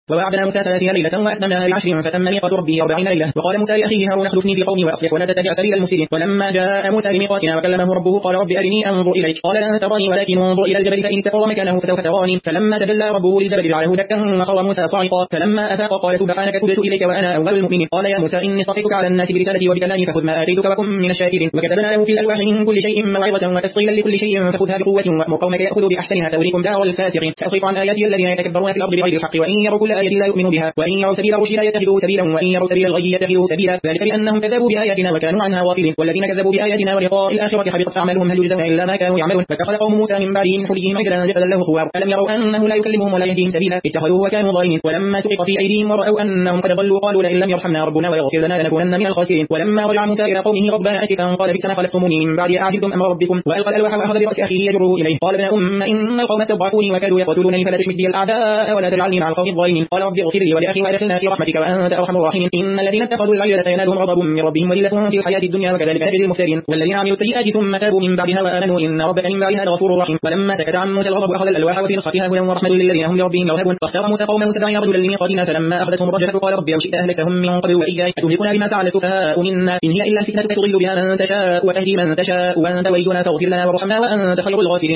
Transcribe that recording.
ووعدنا موسى 30 ليلة وأتممناها ب10 فتم ميقات ربي 40 ليلة. وقال موسى لأخيه هارون اخلفني في قومي وأصلح ولا تتبع سبيل المفسدين. ولما جاء موسى لميقاتنا وكلمه ربه قال رب أرني أنظر إليك قال لن تراني ولكن انظر إلى الجبل فإن استقر مكانه فسوف تراني. فلما تجلى ربه للجبل جعله دكا وخر موسى صاعقا. فلما أفاق قال سبحانك تبت إليك وأنا أول المؤمنين. قال يا موسى إني اصطفيتك على الناس برسالتي وبكلامي فخذ ما آتيتك وكن من الشاكرين. وكتبنا له في الألواح من كل شيء موعظة وتفصيلا لكل شيء فخذها بقوة وأمر قومك يأخذوا بأحسنها سأريكم دار الفاسقين. سأصرف عن آياتي الذين يتكبرون في الأرض بغير الحق وإن يروا كل آية لا يؤمنوا بها وإن يروا سبيل الرشد لا يتخذوه سبيلا وإن يروا سبيل الغي يتخذوه سبيلا. ذلك بأنهم كذبوا بآياتنا وكانوا عنها غافلين. والذين كذبوا بآياتنا ولقاء الآخرة حبطت أعمالهم هل يجزون إلا ما كانوا يعملون. فاتخذ قوم موسى من بعده من حليهم عجلا جسدا له خوار ألم يروا أنه لا يكلمهم ولا يهديهم سبيلا اتخذوه وكانوا ظالمين. ولما سقط في أيديهم ورأوا أنهم قد ضلوا قالوا لئن لم يرحمنا ربنا ويغفر لنا لنكونن من الخاسرين. ولما رجع موسى إلى قومه غضبان آسفا قال بئس ما خلفتموني من بعد أعجلتم أمر ربكم. وألقى الألواح وأخذ برأس أخيه يجره إليه قال ابن أم إن القوم استضعفوني وكادوا يقتلونني فلا تشمت بي الأعداء ولا تجعلني مع القوم الظالمين. قال رب اغفر لي ولأخي وأدخلنا في رحمتك وأنت أرحم الراحمين. إن الذين اتخذوا العجل سينالهم غضب من ربهم وذلة في الحياة الدنيا وكذلك نجزي المفترين. والذين عملوا السيئات ثم تابوا من بعدها وآمنوا إن ربك من بعدها لغفور رحيم. ولما سكت عن موسى الغضب أخذ الألواح وفي نسختها هدى ورحمة للذين هم لربهم يرهبون. فاختار موسى قومه 70 رجلا لميقاتنا فلما أخذتهم الرجفة قال رب لو شئت أهلكتهم من قبل وإياي أتهلكنا بما فعل السفهاء منا إن هي إلا فتنتك تضل بها من تشاء وتهدي من تشاء وأنت ولينا فاغفر لنا وارحمنا وأنت خير الغافرين.